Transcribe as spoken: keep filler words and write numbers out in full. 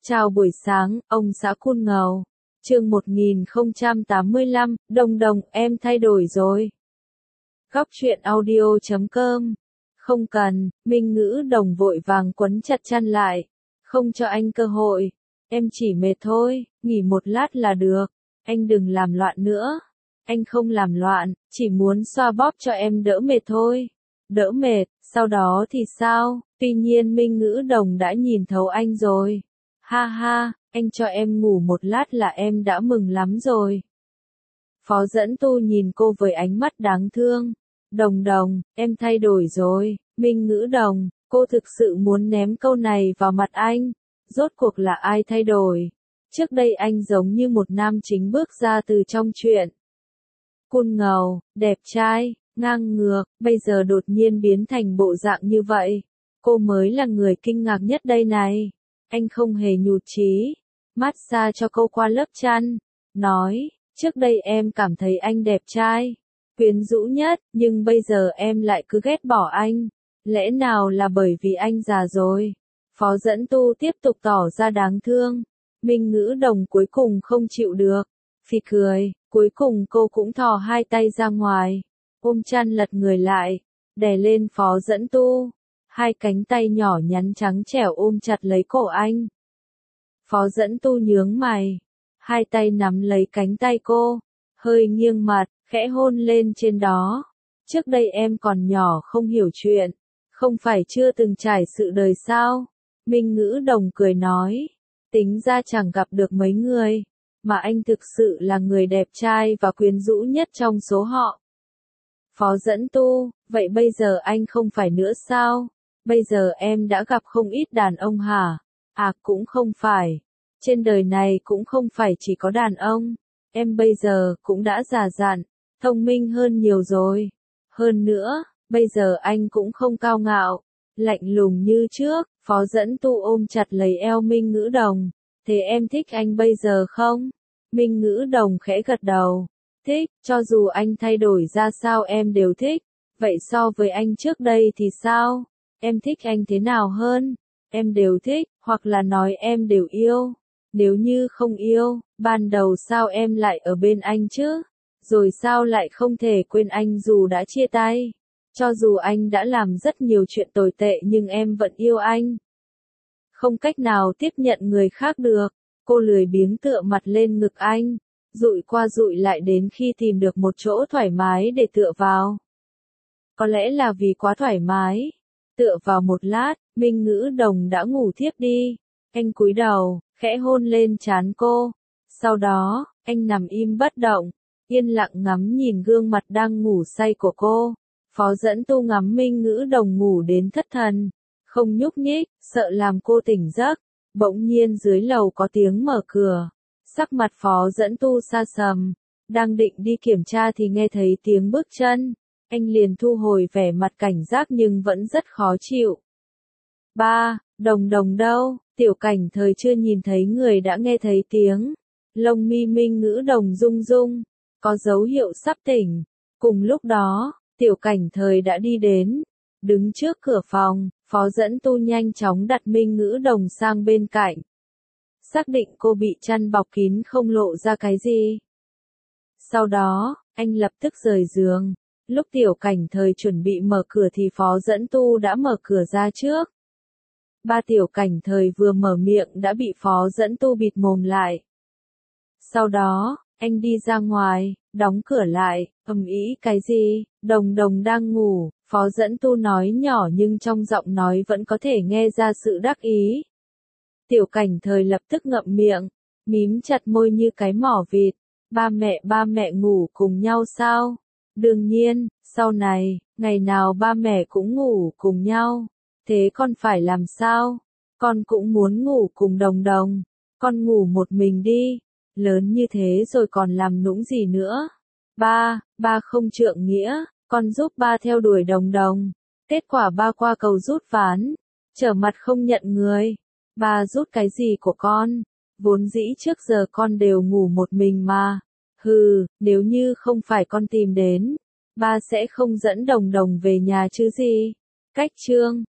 Chào buổi sáng, ông xã Cun Ngầu. Chương một nghìn không trăm tám mươi lăm, Đồng Đồng, em thay đổi rồi. Góc truyện audio chấm com. Không cần, Minh Ngữ Đồng vội vàng quấn chặt chăn lại. Không cho anh cơ hội. Em chỉ mệt thôi, nghỉ một lát là được. Anh đừng làm loạn nữa. Anh không làm loạn, chỉ muốn xoa bóp cho em đỡ mệt thôi. Đỡ mệt, sau đó thì sao? Tuy nhiên Minh Ngữ Đồng đã nhìn thấu anh rồi. Ha ha, anh cho em ngủ một lát là em đã mừng lắm rồi. Phó Dẫn Tu nhìn cô với ánh mắt đáng thương. Đồng Đồng, em thay đổi rồi. Minh Ngữ Đồng, cô thực sự muốn ném câu này vào mặt anh. Rốt cuộc là ai thay đổi? Trước đây anh giống như một nam chính bước ra từ trong truyện. Cun Ngầu, đẹp trai, ngang ngược, bây giờ đột nhiên biến thành bộ dạng như vậy. Cô mới là người kinh ngạc nhất đây này. Anh không hề nhụt chí, massage cho cô qua lớp chăn, nói, trước đây em cảm thấy anh đẹp trai, quyến rũ nhất, nhưng bây giờ em lại cứ ghét bỏ anh, lẽ nào là bởi vì anh già rồi? Phó Dẫn Tu tiếp tục tỏ ra đáng thương, Minh Ngữ Đồng cuối cùng không chịu được, phì cười, cuối cùng cô cũng thò hai tay ra ngoài, ôm chăn lật người lại, đè lên Phó Dẫn Tu. Hai cánh tay nhỏ nhắn trắng trẻo ôm chặt lấy cổ anh. Phó Dẫn Tu nhướng mày. Hai tay nắm lấy cánh tay cô. Hơi nghiêng mặt, khẽ hôn lên trên đó. Trước đây em còn nhỏ không hiểu chuyện. Không phải chưa từng trải sự đời sao? Minh Ngữ Đồng cười nói. Tính ra chẳng gặp được mấy người. Mà anh thực sự là người đẹp trai và quyến rũ nhất trong số họ. Phó Dẫn Tu, vậy bây giờ anh không phải nữa sao? Bây giờ em đã gặp không ít đàn ông hả? À cũng không phải. Trên đời này cũng không phải chỉ có đàn ông. Em bây giờ cũng đã già dặn, thông minh hơn nhiều rồi. Hơn nữa, bây giờ anh cũng không cao ngạo, lạnh lùng như trước. Phó Dẫn Tu ôm chặt lấy eo Minh Ngữ Đồng. Thế em thích anh bây giờ không? Minh Ngữ Đồng khẽ gật đầu. Thích, cho dù anh thay đổi ra sao em đều thích. Vậy so với anh trước đây thì sao? Em thích anh thế nào hơn? Em đều thích, hoặc là nói em đều yêu. Nếu như không yêu, ban đầu sao em lại ở bên anh chứ? Rồi sao lại không thể quên anh dù đã chia tay? Cho dù anh đã làm rất nhiều chuyện tồi tệ nhưng em vẫn yêu anh. Không cách nào tiếp nhận người khác được. Cô lười biếng tựa mặt lên ngực anh, dụi qua dụi lại đến khi tìm được một chỗ thoải mái để tựa vào. Có lẽ là vì quá thoải mái. Tựa vào một lát, Minh Ngữ Đồng đã ngủ thiếp đi. Anh cúi đầu, khẽ hôn lên trán cô. Sau đó, anh nằm im bất động, yên lặng ngắm nhìn gương mặt đang ngủ say của cô. Phó Dẫn Tu ngắm Minh Ngữ Đồng ngủ đến thất thần, không nhúc nhích, sợ làm cô tỉnh giấc. Bỗng nhiên dưới lầu có tiếng mở cửa. Sắc mặt Phó Dẫn Tu sa sầm, đang định đi kiểm tra thì nghe thấy tiếng bước chân. Anh liền thu hồi vẻ mặt cảnh giác nhưng vẫn rất khó chịu. Ba, Đồng Đồng đâu? Tiểu Cảnh Thời chưa nhìn thấy người đã nghe thấy tiếng. Lông mi Minh Ngữ Đồng rung rung, có dấu hiệu sắp tỉnh. Cùng lúc đó, Tiểu Cảnh Thời đã đi đến. Đứng trước cửa phòng, Phó Dẫn Tu nhanh chóng đặt Minh Ngữ Đồng sang bên cạnh. Xác định cô bị chăn bọc kín không lộ ra cái gì. Sau đó, anh lập tức rời giường. Lúc Tiểu Cảnh Thời chuẩn bị mở cửa thì Phó Dẫn Tu đã mở cửa ra trước. Ba Tiểu Cảnh Thời vừa mở miệng đã bị Phó Dẫn Tu bịt mồm lại. Sau đó, anh đi ra ngoài, đóng cửa lại, ầm ĩ cái gì? Đồng Đồng đang ngủ, Phó Dẫn Tu nói nhỏ nhưng trong giọng nói vẫn có thể nghe ra sự đắc ý. Tiểu Cảnh Thời lập tức ngậm miệng, mím chặt môi như cái mỏ vịt. Ba mẹ ba mẹ ngủ cùng nhau sao? Đương nhiên, sau này, ngày nào ba mẹ cũng ngủ cùng nhau. Thế con phải làm sao? Con cũng muốn ngủ cùng Đồng Đồng. Con ngủ một mình đi. Lớn như thế rồi còn làm nũng gì nữa? Ba, ba không trượng nghĩa, con giúp ba theo đuổi Đồng Đồng. Kết quả ba qua cầu rút ván, trở mặt không nhận người. Ba rút cái gì của con? Vốn dĩ trước giờ con đều ngủ một mình mà. Hừ, nếu như không phải con tìm đến, ba sẽ không dẫn Đồng Đồng về nhà chứ gì. Cách chương